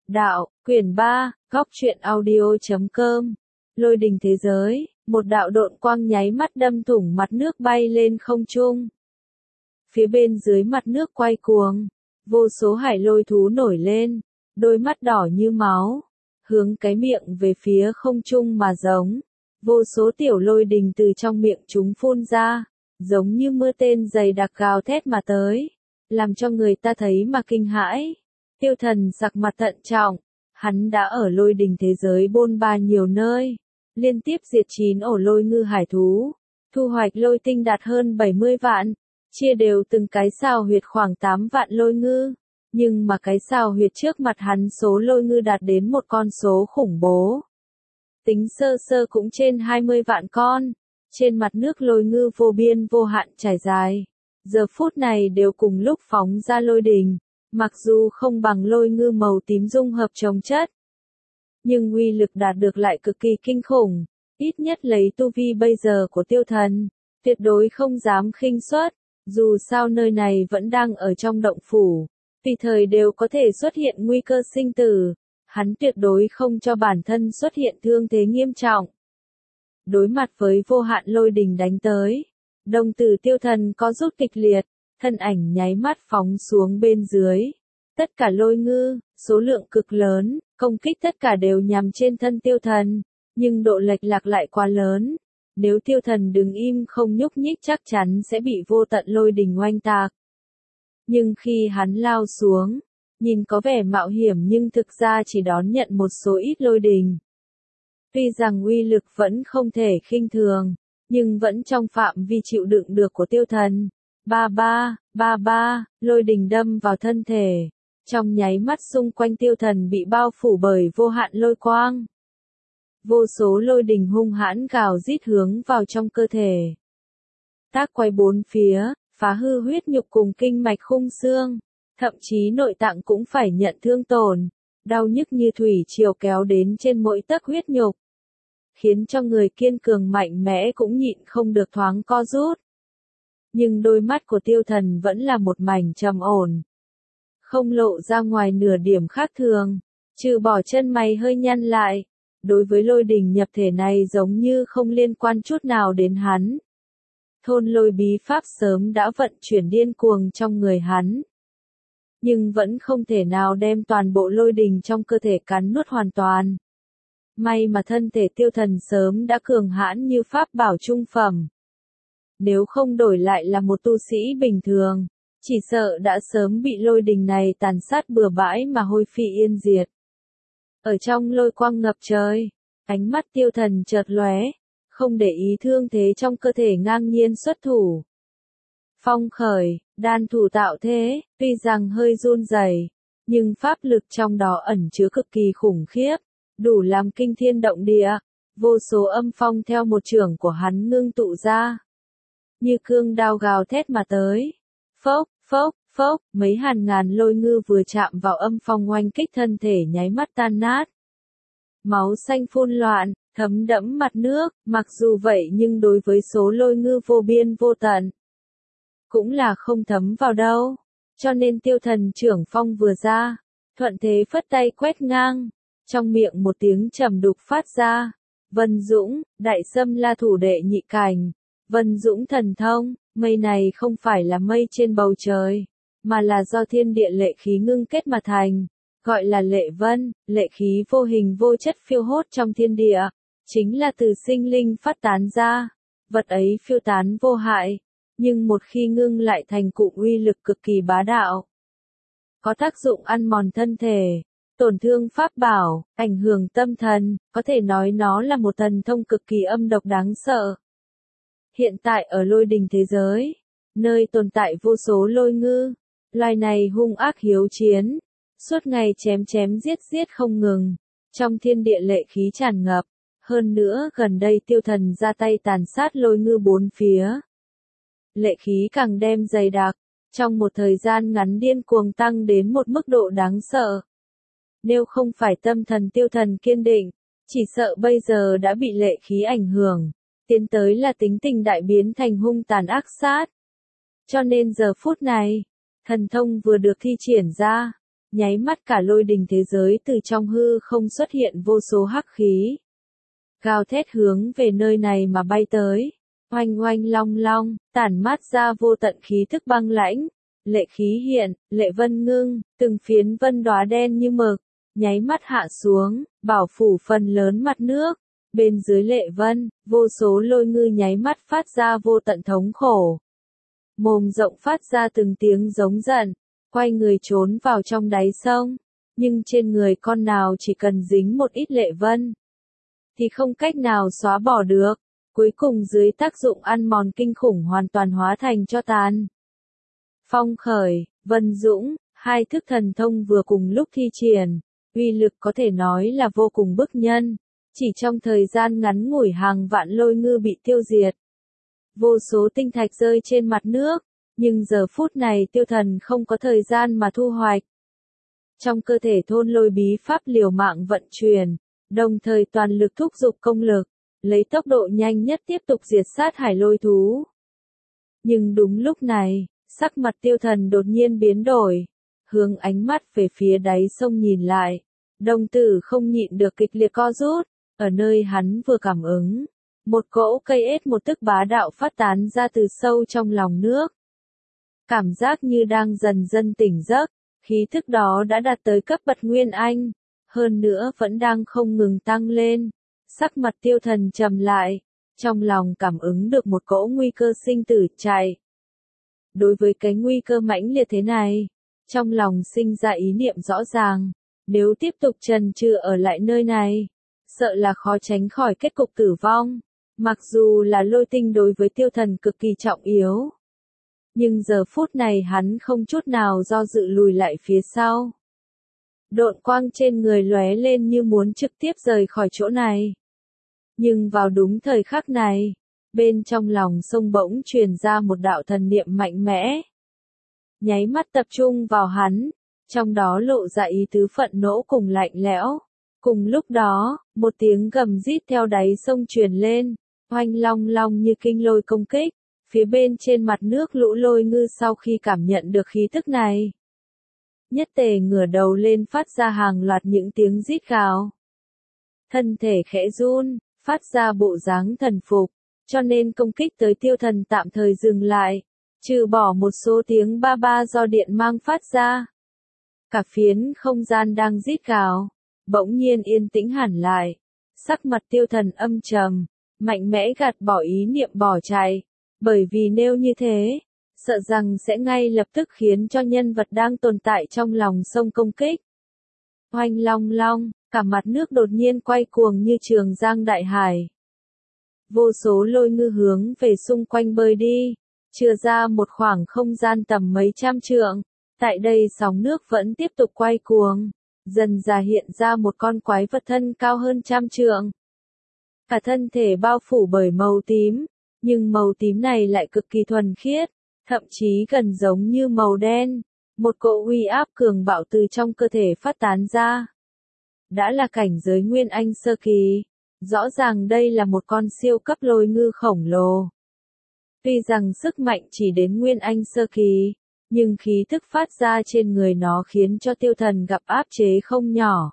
Đạo, quyển 3, góc truyện audio.com. Lôi đình thế giới, một đạo độn quang nháy mắt đâm thủng mặt nước bay lên không trung. Phía bên dưới mặt nước quay cuồng, vô số hải lôi thú nổi lên, đôi mắt đỏ như máu, hướng cái miệng về phía không trung mà giống. Vô số tiểu lôi đình từ trong miệng chúng phun ra, giống như mưa tên dày đặc gào thét mà tới, làm cho người ta thấy mà kinh hãi. Tiêu Thần sặc mặt thận trọng, hắn đã ở lôi đình thế giới bôn ba nhiều nơi, liên tiếp diệt 9 ổ lôi ngư hải thú, thu hoạch lôi tinh đạt hơn 70 vạn, chia đều từng cái sao huyệt khoảng 8 vạn lôi ngư, nhưng mà cái sao huyệt trước mặt hắn số lôi ngư đạt đến một con số khủng bố. Tính sơ sơ cũng trên 20 vạn con, trên mặt nước lôi ngư vô biên vô hạn trải dài, giờ phút này đều cùng lúc phóng ra lôi đình. Mặc dù không bằng lôi ngư màu tím dung hợp chồng chất, nhưng uy lực đạt được lại cực kỳ kinh khủng, ít nhất lấy tu vi bây giờ của Tiêu Thần, tuyệt đối không dám khinh suất, dù sao nơi này vẫn đang ở trong động phủ, tùy thời đều có thể xuất hiện nguy cơ sinh tử, hắn tuyệt đối không cho bản thân xuất hiện thương thế nghiêm trọng. Đối mặt với vô hạn lôi đình đánh tới, đồng tử Tiêu Thần có rút kịch liệt. Thân ảnh nháy mắt phóng xuống bên dưới. Tất cả lôi ngư, số lượng cực lớn, công kích tất cả đều nhằm trên thân Tiêu Thần, nhưng độ lệch lạc lại quá lớn. Nếu Tiêu Thần đứng im không nhúc nhích chắc chắn sẽ bị vô tận lôi đình oanh tạc. Nhưng khi hắn lao xuống, nhìn có vẻ mạo hiểm nhưng thực ra chỉ đón nhận một số ít lôi đình. Tuy rằng uy lực vẫn không thể khinh thường, nhưng vẫn trong phạm vi chịu đựng được của Tiêu Thần. Ba, lôi đình đâm vào thân thể. Trong nháy mắt xung quanh Tiêu Thần bị bao phủ bởi vô hạn lôi quang. Vô số lôi đình hung hãn gào rít hướng vào trong cơ thể. Tác quay bốn phía, phá hư huyết nhục cùng kinh mạch khung xương. Thậm chí nội tạng cũng phải nhận thương tổn. Đau nhức như thủy triều kéo đến trên mỗi tấc huyết nhục. Khiến cho người kiên cường mạnh mẽ cũng nhịn không được thoáng co rút. Nhưng đôi mắt của Tiêu Thần vẫn là một mảnh trầm ổn. Không lộ ra ngoài nửa điểm khác thường, trừ bỏ chân mày hơi nhăn lại. Đối với lôi đình nhập thể này giống như không liên quan chút nào đến hắn. Thôn lôi bí pháp sớm đã vận chuyển điên cuồng trong người hắn. Nhưng vẫn không thể nào đem toàn bộ lôi đình trong cơ thể cắn nuốt hoàn toàn. May mà thân thể Tiêu Thần sớm đã cường hãn như pháp bảo trung phẩm. Nếu không đổi lại là một tu sĩ bình thường, chỉ sợ đã sớm bị lôi đình này tàn sát bừa bãi mà hôi phi yên diệt. Ở trong lôi quang ngập trời, ánh mắt Tiêu Thần chợt lóe, không để ý thương thế trong cơ thể ngang nhiên xuất thủ. Phong khởi, đan thủ tạo thế, tuy rằng hơi run rẩy, nhưng pháp lực trong đó ẩn chứa cực kỳ khủng khiếp, đủ làm kinh thiên động địa, vô số âm phong theo một chưởng của hắn ngưng tụ ra. Như cương đao gào thét mà tới. Phốc, mấy hàng ngàn lôi ngư vừa chạm vào âm phong oanh kích thân thể nháy mắt tan nát. Máu xanh phun loạn, thấm đẫm mặt nước, mặc dù vậy nhưng đối với số lôi ngư vô biên vô tận, cũng là không thấm vào đâu. Cho nên Tiêu Thần trưởng phong vừa ra, thuận thế phất tay quét ngang, trong miệng một tiếng trầm đục phát ra. Vân Dũng, đại xâm la thủ đệ nhị cảnh. Vân Dũng thần thông, mây này không phải là mây trên bầu trời, mà là do thiên địa lệ khí ngưng kết mà thành, gọi là lệ vân, lệ khí vô hình vô chất phiêu hốt trong thiên địa, chính là từ sinh linh phát tán ra, vật ấy phiêu tán vô hại, nhưng một khi ngưng lại thành cụm uy lực cực kỳ bá đạo, có tác dụng ăn mòn thân thể, tổn thương pháp bảo, ảnh hưởng tâm thần, có thể nói nó là một thần thông cực kỳ âm độc đáng sợ. Hiện tại ở lôi đình thế giới, nơi tồn tại vô số lôi ngư, loài này hung ác hiếu chiến, suốt ngày chém giết không ngừng, trong thiên địa lệ khí tràn ngập, hơn nữa gần đây Tiêu Thần ra tay tàn sát lôi ngư bốn phía. Lệ khí càng đem dày đặc, trong một thời gian ngắn điên cuồng tăng đến một mức độ đáng sợ. Nếu không phải tâm thần Tiêu Thần kiên định, chỉ sợ bây giờ đã bị lệ khí ảnh hưởng. Tiến tới là tính tình đại biến thành hung tàn ác sát. Cho nên giờ phút này, thần thông vừa được thi triển ra, nháy mắt cả lôi đình thế giới từ trong hư không xuất hiện vô số hắc khí. Gào thét hướng về nơi này mà bay tới, oanh oanh long long, tản mát ra vô tận khí thức băng lãnh, lệ khí hiện, lệ vân ngưng, từng phiến vân đóa đen như mực, nháy mắt hạ xuống, bảo phủ phần lớn mặt nước. Bên dưới lệ vân, vô số lôi ngư nháy mắt phát ra vô tận thống khổ. Mồm rộng phát ra từng tiếng giống giận, quay người trốn vào trong đáy sông. Nhưng trên người con nào chỉ cần dính một ít lệ vân, thì không cách nào xóa bỏ được. Cuối cùng dưới tác dụng ăn mòn kinh khủng hoàn toàn hóa thành tro tàn. Phong Khởi, Vân Dũng, hai thức thần thông vừa cùng lúc thi triển, uy lực có thể nói là vô cùng bức nhân. Chỉ trong thời gian ngắn ngủi hàng vạn lôi ngư bị tiêu diệt. Vô số tinh thạch rơi trên mặt nước, nhưng giờ phút này Tiêu Thần không có thời gian mà thu hoạch. Trong cơ thể thôn lôi bí pháp liều mạng vận chuyển, đồng thời toàn lực thúc giục công lực, lấy tốc độ nhanh nhất tiếp tục diệt sát hải lôi thú. Nhưng đúng lúc này, sắc mặt Tiêu Thần đột nhiên biến đổi, hướng ánh mắt về phía đáy sông nhìn lại, đồng tử không nhịn được kịch liệt co rút. Ở nơi hắn vừa cảm ứng, một cỗ cây ết một tức bá đạo phát tán ra từ sâu trong lòng nước. Cảm giác như đang dần dần tỉnh giấc, khí thức đó đã đạt tới cấp bậc Nguyên Anh, hơn nữa vẫn đang không ngừng tăng lên. Sắc mặt Tiêu Thần trầm lại, trong lòng cảm ứng được một cỗ nguy cơ sinh tử chạy. Đối với cái nguy cơ mãnh liệt thế này, trong lòng sinh ra ý niệm rõ ràng, nếu tiếp tục chần chừ ở lại nơi này, sợ là khó tránh khỏi kết cục tử vong. Mặc dù là lôi tinh đối với Tiêu Thần cực kỳ trọng yếu, nhưng giờ phút này hắn không chút nào do dự lùi lại phía sau. Độn quang trên người lóe lên như muốn trực tiếp rời khỏi chỗ này. Nhưng vào đúng thời khắc này, bên trong lòng sông bỗng truyền ra một đạo thần niệm mạnh mẽ. Nháy mắt tập trung vào hắn, trong đó lộ ra ý tứ phẫn nộ cùng lạnh lẽo. Cùng lúc đó, một tiếng gầm rít theo đáy sông truyền lên, oanh long long như kinh lôi công kích. Phía bên trên mặt nước lũ lôi ngư sau khi cảm nhận được khí tức này, nhất tề ngửa đầu lên phát ra hàng loạt những tiếng rít gào. Thân thể khẽ run, phát ra bộ dáng thần phục, cho nên công kích tới Tiêu Thần tạm thời dừng lại, trừ bỏ một số tiếng ba ba do điện mang phát ra. Cả phiến không gian đang rít gào, bỗng nhiên yên tĩnh hẳn lại, sắc mặt Tiêu Thần âm trầm, mạnh mẽ gạt bỏ ý niệm bỏ chạy, bởi vì nếu như thế, sợ rằng sẽ ngay lập tức khiến cho nhân vật đang tồn tại trong lòng sông công kích. Oanh long long, cả mặt nước đột nhiên quay cuồng như trường giang đại hải. Vô số lôi ngư hướng về xung quanh bơi đi, chừa ra một khoảng không gian tầm mấy trăm trượng. Tại đây sóng nước vẫn tiếp tục quay cuồng, dần dà hiện ra một con quái vật thân cao hơn trăm trượng. Cả thân thể bao phủ bởi màu tím, nhưng màu tím này lại cực kỳ thuần khiết, thậm chí gần giống như màu đen. Một cỗ uy áp cường bạo từ trong cơ thể phát tán ra. Đã là cảnh giới Nguyên Anh sơ kỳ, rõ ràng đây là một con siêu cấp lôi ngư khổng lồ. Tuy rằng sức mạnh chỉ đến Nguyên Anh sơ kỳ, nhưng khí thức phát ra trên người nó khiến cho Tiêu Thần gặp áp chế không nhỏ.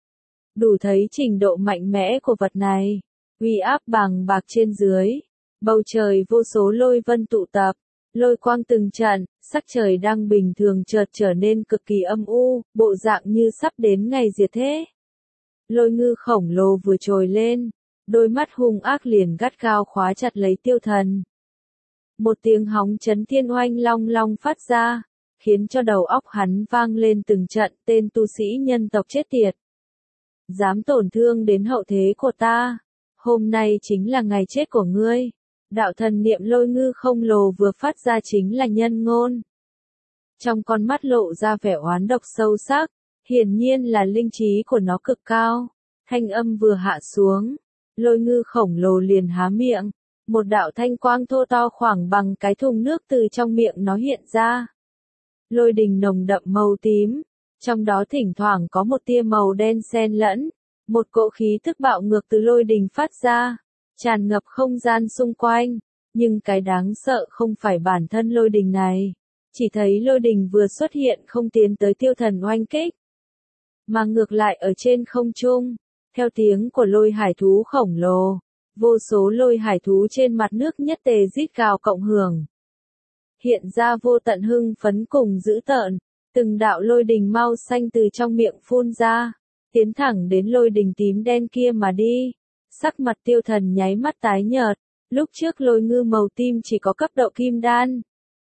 Đủ thấy trình độ mạnh mẽ của vật này, uy áp bàng bạc trên dưới, bầu trời vô số lôi vân tụ tập, lôi quang từng trận, sắc trời đang bình thường chợt trở nên cực kỳ âm u, bộ dạng như sắp đến ngày diệt thế. Lôi ngư khổng lồ vừa trồi lên, đôi mắt hung ác liền gắt gao khóa chặt lấy Tiêu Thần. Một tiếng hóng chấn thiên oanh long long phát ra, khiến cho đầu óc hắn vang lên từng trận tên tu sĩ nhân tộc chết tiệt. Dám tổn thương đến hậu thế của ta, hôm nay chính là ngày chết của ngươi. Đạo thần niệm lôi ngư không lồ vừa phát ra chính là nhân ngôn. Trong con mắt lộ ra vẻ oán độc sâu sắc, hiển nhiên là linh trí của nó cực cao. Thanh âm vừa hạ xuống, lôi ngư khổng lồ liền há miệng. Một đạo thanh quang thô to khoảng bằng cái thùng nước từ trong miệng nó hiện ra. Lôi đình nồng đậm màu tím, trong đó thỉnh thoảng có một tia màu đen xen lẫn, một cỗ khí thức bạo ngược từ lôi đình phát ra, tràn ngập không gian xung quanh, nhưng cái đáng sợ không phải bản thân lôi đình này, Chỉ thấy lôi đình vừa xuất hiện không tiến tới tiêu thần oanh kích, mà ngược lại ở trên không trung, theo tiếng của lôi hải thú khổng lồ, vô số lôi hải thú trên mặt nước nhất tề rít gào cộng hưởng. Hiện ra vô tận hưng phấn cùng dữ tợn, từng đạo lôi đình mau xanh từ trong miệng phun ra, tiến thẳng đến lôi đình tím đen kia mà đi. Sắc mặt tiêu thần nháy mắt tái nhợt, lúc trước lôi ngư màu tím chỉ có cấp độ kim đan.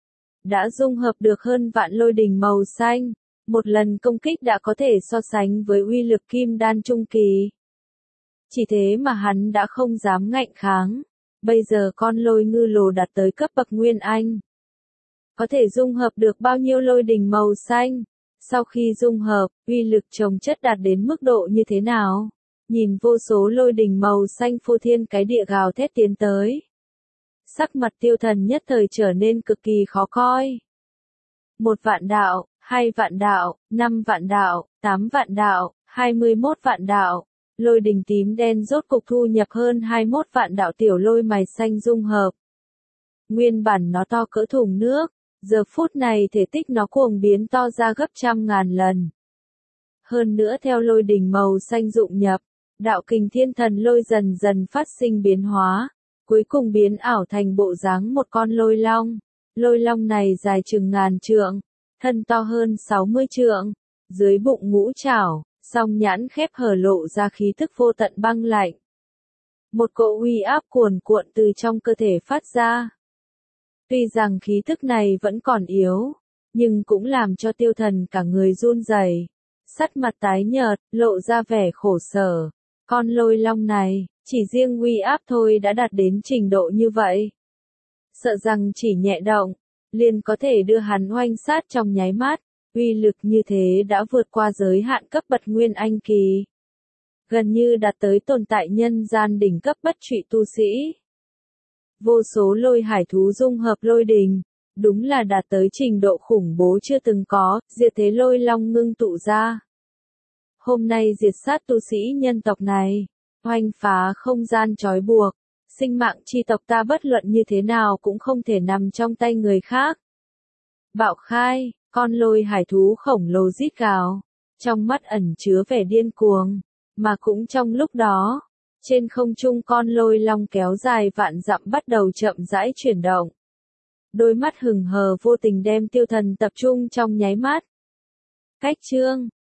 Đã dung hợp được hơn vạn lôi đình màu xanh, một lần công kích đã có thể so sánh với uy lực kim đan trung kỳ. Chỉ thế mà hắn đã không dám ngạnh kháng, bây giờ con lôi ngư lồ đạt tới cấp bậc nguyên anh. Có thể dung hợp được bao nhiêu lôi đình màu xanh? Sau khi dung hợp, uy lực chồng chất đạt đến mức độ như thế nào? Nhìn vô số lôi đình màu xanh phô thiên cái địa gào thét tiến tới. Sắc mặt tiêu thần nhất thời trở nên cực kỳ khó coi. 1 vạn đạo, 2 vạn đạo, 5 vạn đạo, 8 vạn đạo, 21 vạn đạo. Lôi đình tím đen rốt cục thu nhập hơn 21 vạn đạo tiểu lôi mày xanh dung hợp. Nguyên bản nó to cỡ thùng nước, giờ phút này thể tích nó cuồng biến to ra gấp trăm ngàn lần. Hơn nữa theo lôi đình màu xanh dụng nhập, đạo kình thiên thần lôi dần dần phát sinh biến hóa, cuối cùng biến ảo thành bộ dáng một con lôi long. Lôi long này dài chừng ngàn trượng, thân to hơn 60 trượng, dưới bụng ngũ trảo, song nhãn khép hở lộ ra khí thức vô tận băng lạnh. Một cỗ uy áp cuồn cuộn từ trong cơ thể phát ra. Tuy rằng khí thức này vẫn còn yếu, nhưng cũng làm cho tiêu thần cả người run rẩy, sắc mặt tái nhợt, lộ ra vẻ khổ sở. Con lôi long này, chỉ riêng uy áp thôi đã đạt đến trình độ như vậy. Sợ rằng chỉ nhẹ động, liền có thể đưa hắn oanh sát trong nháy mắt, uy lực như thế đã vượt qua giới hạn cấp bậc nguyên anh kỳ. Gần như đạt tới tồn tại nhân gian đỉnh cấp bất trụy tu sĩ. Vô số lôi hải thú dung hợp lôi đình, đúng là đạt tới trình độ khủng bố chưa từng có, diệt thế lôi long ngưng tụ ra. Hôm nay diệt sát tu sĩ nhân tộc này, oanh phá không gian trói buộc, sinh mạng chi tộc ta bất luận như thế nào cũng không thể nằm trong tay người khác. Bạo khai, con lôi hải thú khổng lồ rít gào, trong mắt ẩn chứa vẻ điên cuồng, mà cũng trong lúc đó, trên không trung con lôi long kéo dài vạn dặm bắt đầu chậm rãi chuyển động. Đôi mắt hừng hờ vô tình đem tiêu thần tập trung trong nháy mắt. Cách chương